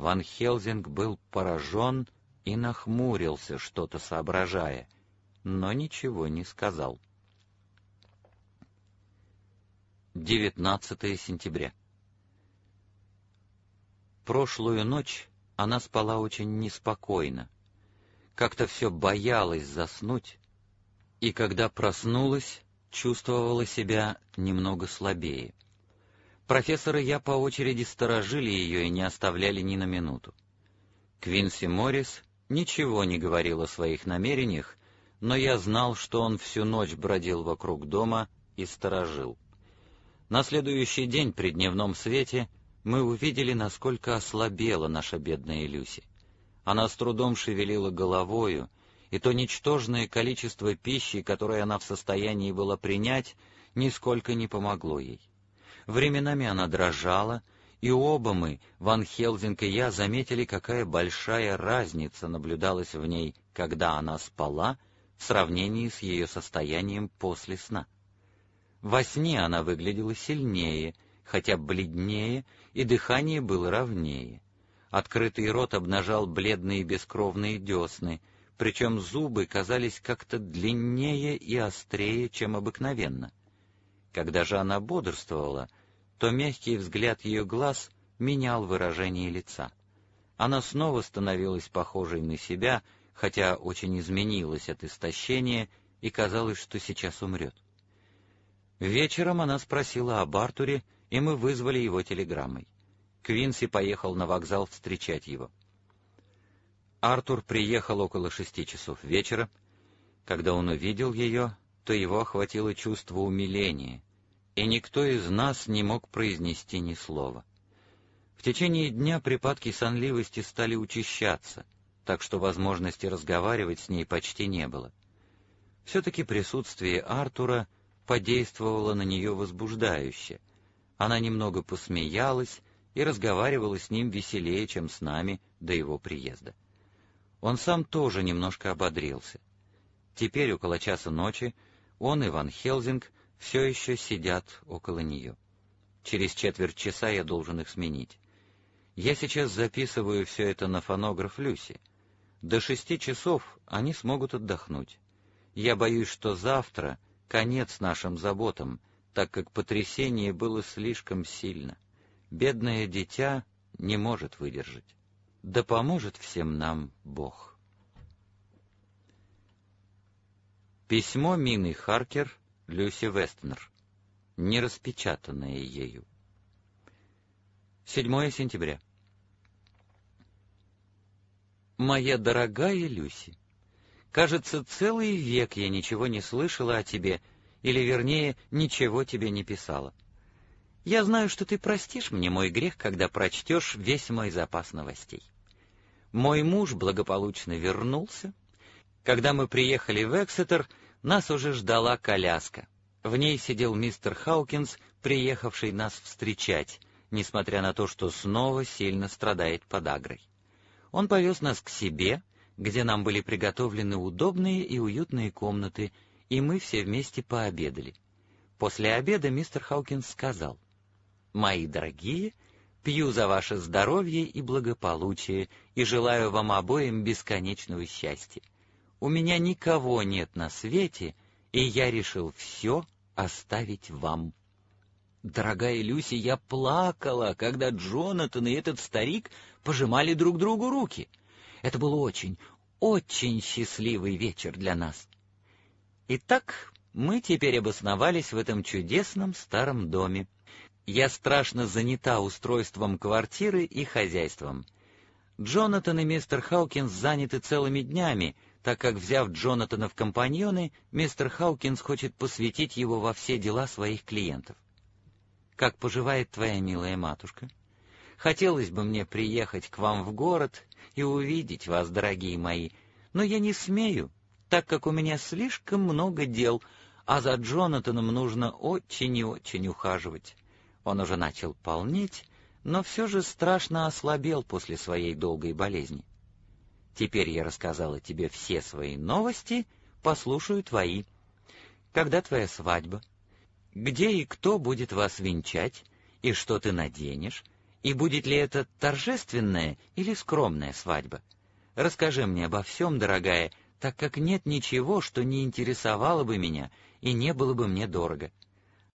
Ван Хелсинг был поражен и нахмурился, что-то соображая, но ничего не сказал. 19 сентября. Прошлую ночь она спала очень неспокойно, как-то все боялась заснуть, и когда проснулась, чувствовала себя немного слабее. Профессор и я по очереди сторожили ее и не оставляли ни на минуту. Квинси Моррис ничего не говорил о своих намерениях, но я знал, что он всю ночь бродил вокруг дома и сторожил. На следующий день при дневном свете мы увидели, насколько ослабела наша бедная Люси. Она с трудом шевелила головою, и то ничтожное количество пищи, которое она в состоянии была принять, нисколько не помогло ей. Временами она дрожала, и оба мы, Ван Хелсинг и я, заметили, какая большая разница наблюдалась в ней, когда она спала, в сравнении с ее состоянием после сна. Во сне она выглядела сильнее, хотя бледнее, и дыхание было ровнее. Открытый рот обнажал бледные бескровные десны, причем зубы казались как-то длиннее и острее, чем обыкновенно. Когда же она бодрствовала, то мягкий взгляд ее глаз менял выражение лица. Она снова становилась похожей на себя, хотя очень изменилась от истощения, и казалось, что сейчас умрет. Вечером она спросила об Артуре, и мы вызвали его телеграммой. Квинси поехал на вокзал встречать его. Артур приехал около 6 часов вечера. Когда он увидел ее, то его охватило чувство умиления, и никто из нас не мог произнести ни слова. В течение дня припадки сонливости стали учащаться, так что возможности разговаривать с ней почти не было. Все-таки присутствие Артура подействовало на нее возбуждающе. Она немного посмеялась и разговаривала с ним веселее, чем с нами до его приезда. Он сам тоже немножко ободрился. Теперь, около часа ночи, он и Ван Хелсинг все еще сидят около нее. Через четверть часа я должен их сменить. Я сейчас записываю все это на фонограф Люси. До 6 часов они смогут отдохнуть. Я боюсь, что завтра конец нашим заботам, так как потрясение было слишком сильно. Бедное дитя не может выдержать. Да поможет всем нам Бог. Письмо Мины Харкер Люси Вестнер, не распечатанное ею. 7 сентября. Моя дорогая Люси, кажется, целый век я ничего не слышала о тебе, или, вернее, ничего тебе не писала. Я знаю, что ты простишь мне мой грех, когда прочтешь весь мой запас новостей. Мой муж благополучно вернулся. Когда мы приехали в Эксетер, нас уже ждала коляска. В ней сидел мистер Хаукинс, приехавший нас встречать, несмотря на то, что снова сильно страдает подагрой. Он повез нас к себе, где нам были приготовлены удобные и уютные комнаты, и мы все вместе пообедали. После обеда мистер Хаукинс сказал: «Мои дорогие, пью за ваше здоровье и благополучие и желаю вам обоим бесконечного счастья. У меня никого нет на свете, и я решил все оставить вам». Дорогая Люси, я плакала, когда Джонатан и этот старик пожимали друг другу руки. Это был очень, очень счастливый вечер для нас. Итак, мы теперь обосновались в этом чудесном старом доме. Я страшно занята устройством квартиры и хозяйством. Джонатан и мистер Хаукинс заняты целыми днями, так как, взяв Джонатана в компаньоны, мистер Хаукинс хочет посвятить его во все дела своих клиентов. Как поживает твоя милая матушка? Хотелось бы мне приехать к вам в город и увидеть вас, дорогие мои, но я не смею, так как у меня слишком много дел, а за Джонатаном нужно очень и очень ухаживать. Он уже начал полнеть, но все же страшно ослабел после своей долгой болезни. Теперь я рассказала тебе все свои новости, послушаю твои. Когда твоя свадьба? Где и кто будет вас венчать? И что ты наденешь? И будет ли это торжественная или скромная свадьба? Расскажи мне обо всем, дорогая, так как нет ничего, что не интересовало бы меня и не было бы мне дорого.